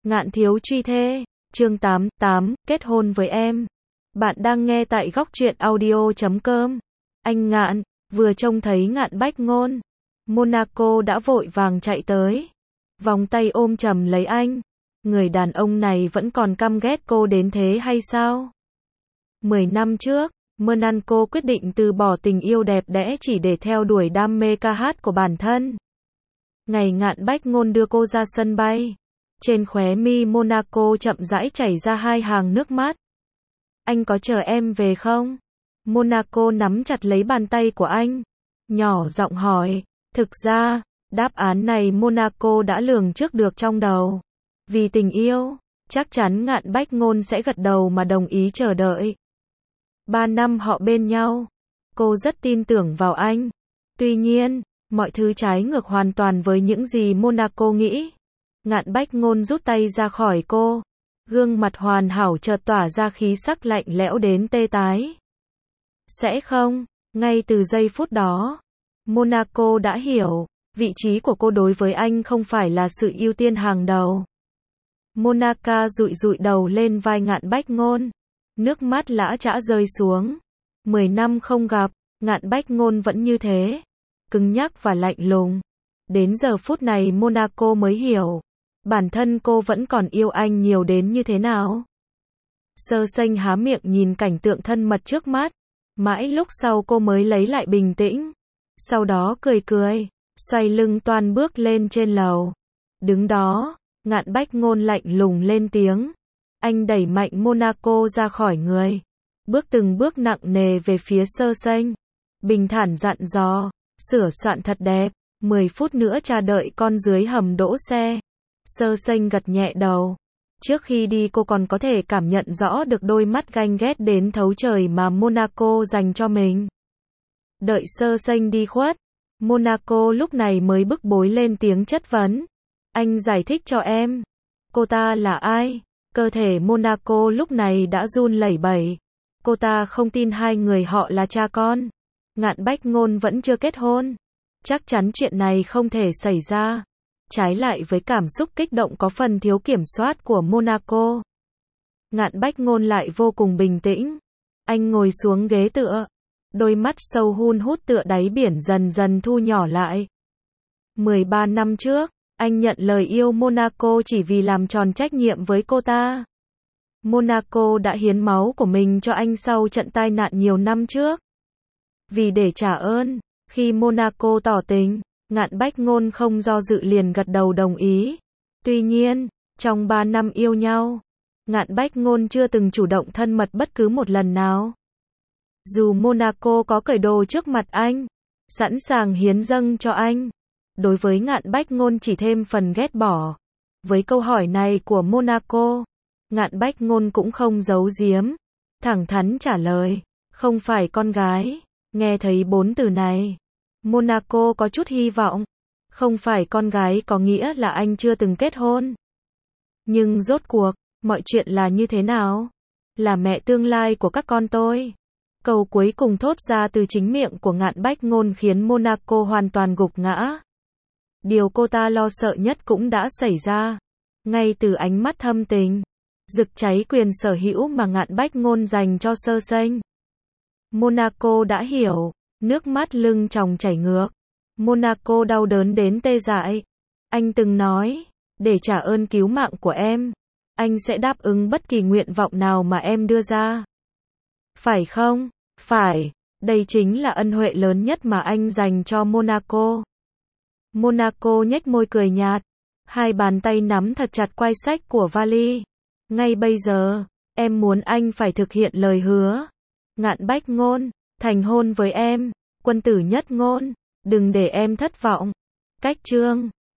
Ngạn thiếu truy thê, chương 88, kết hôn với em. Bạn đang nghe tại góc truyện audio.com. Anh Ngạn, vừa trông thấy Ngạn Bách Ngôn, Monaco đã vội vàng chạy tới. Vòng tay ôm chầm lấy anh. Người đàn ông này vẫn còn căm ghét cô đến thế hay sao? 10 năm trước, Monaco quyết định từ bỏ tình yêu đẹp đẽ chỉ để theo đuổi đam mê ca hát của bản thân. Ngày Ngạn Bách Ngôn đưa cô ra sân bay, trên khóe mi Monaco chậm rãi chảy ra hai hàng nước mắt. Anh có chờ em về không? Monaco nắm chặt lấy bàn tay của anh, nhỏ giọng hỏi. Thực ra, đáp án này Monaco đã lường trước được trong đầu. Vì tình yêu, chắc chắn Ngạn Bách Ngôn sẽ gật đầu mà đồng ý chờ đợi. 3 năm họ bên nhau, cô rất tin tưởng vào anh. Tuy nhiên, mọi thứ trái ngược hoàn toàn với những gì Monaco nghĩ. Ngạn Bách Ngôn rút tay ra khỏi cô, gương mặt hoàn hảo chợt tỏa ra khí sắc lạnh lẽo đến tê tái. Sẽ không, ngay từ giây phút đó, Monaco đã hiểu, vị trí của cô đối với anh không phải là sự ưu tiên hàng đầu. Monaco dụi dụi đầu lên vai Ngạn Bách Ngôn, nước mắt lã chã rơi xuống. 10 năm không gặp, Ngạn Bách Ngôn vẫn như thế, cứng nhắc và lạnh lùng. Đến giờ phút này Monaco mới hiểu, bản thân cô vẫn còn yêu anh nhiều đến như thế nào. Sơ Sanh há miệng nhìn cảnh tượng thân mật trước mắt, mãi lúc sau cô mới lấy lại bình tĩnh. Sau đó cười cười, xoay lưng toan bước lên trên lầu. Đứng đó, Ngạn Bách Ngôn lạnh lùng lên tiếng. Anh đẩy mạnh Monaco ra khỏi người, bước từng bước nặng nề về phía Sơ Sanh. Bình thản dặn dò, sửa soạn thật đẹp, 10 phút nữa chờ đợi con dưới hầm đỗ xe. Sơ Sanh gật nhẹ đầu. Trước khi đi cô còn có thể cảm nhận rõ được đôi mắt ganh ghét đến thấu trời mà Monaco dành cho mình. Đợi Sơ Sanh đi khuất, Monaco lúc này mới bức bối lên tiếng chất vấn. Anh giải thích cho em, cô ta là ai? Cơ thể Monaco lúc này đã run lẩy bẩy. Cô ta không tin hai người họ là cha con. Ngạn Bách Ngôn vẫn chưa kết hôn. Chắc chắn chuyện này không thể xảy ra. Trái lại với cảm xúc kích động có phần thiếu kiểm soát của Monaco, Ngạn Bách Ngôn lại vô cùng bình tĩnh. Anh ngồi xuống ghế tựa, đôi mắt sâu hun hút tựa đáy biển dần dần thu nhỏ lại. 13 năm trước, anh nhận lời yêu Monaco chỉ vì làm tròn trách nhiệm với cô ta. Monaco đã hiến máu của mình cho anh sau trận tai nạn nhiều năm trước. Vì để trả ơn, khi Monaco tỏ tình, Ngạn Bách Ngôn không do dự liền gật đầu đồng ý. Tuy nhiên, trong 3 năm yêu nhau, Ngạn Bách Ngôn chưa từng chủ động thân mật bất cứ một lần nào. Dù Monaco có cởi đồ trước mặt anh, sẵn sàng hiến dâng cho anh, đối với Ngạn Bách Ngôn chỉ thêm phần ghét bỏ. Với câu hỏi này của Monaco, Ngạn Bách Ngôn cũng không giấu giếm, thẳng thắn trả lời, không phải con gái. Nghe thấy 4 từ này, Monaco có chút hy vọng. Không phải con gái có nghĩa là anh chưa từng kết hôn. Nhưng rốt cuộc, mọi chuyện là như thế nào? Là mẹ tương lai của các con tôi. Câu cuối cùng thốt ra từ chính miệng của Ngạn Bách Ngôn khiến Monaco hoàn toàn gục ngã. Điều cô ta lo sợ nhất cũng đã xảy ra. Ngay từ ánh mắt thâm tình, rực cháy quyền sở hữu mà Ngạn Bách Ngôn dành cho Sơ Sanh, Monaco đã hiểu, nước mắt lưng tròng chảy ngược. Monaco đau đớn đến tê dại. Anh từng nói, để trả ơn cứu mạng của em, anh sẽ đáp ứng bất kỳ nguyện vọng nào mà em đưa ra. Phải không? Phải, đây chính là ân huệ lớn nhất mà anh dành cho Monaco. Monaco nhếch môi cười nhạt, hai bàn tay nắm thật chặt quai sách của vali. Ngay bây giờ, em muốn anh phải thực hiện lời hứa. Ngạn Bách Ngôn, thành hôn với em, quân tử nhất ngôn, đừng để em thất vọng. Cách chương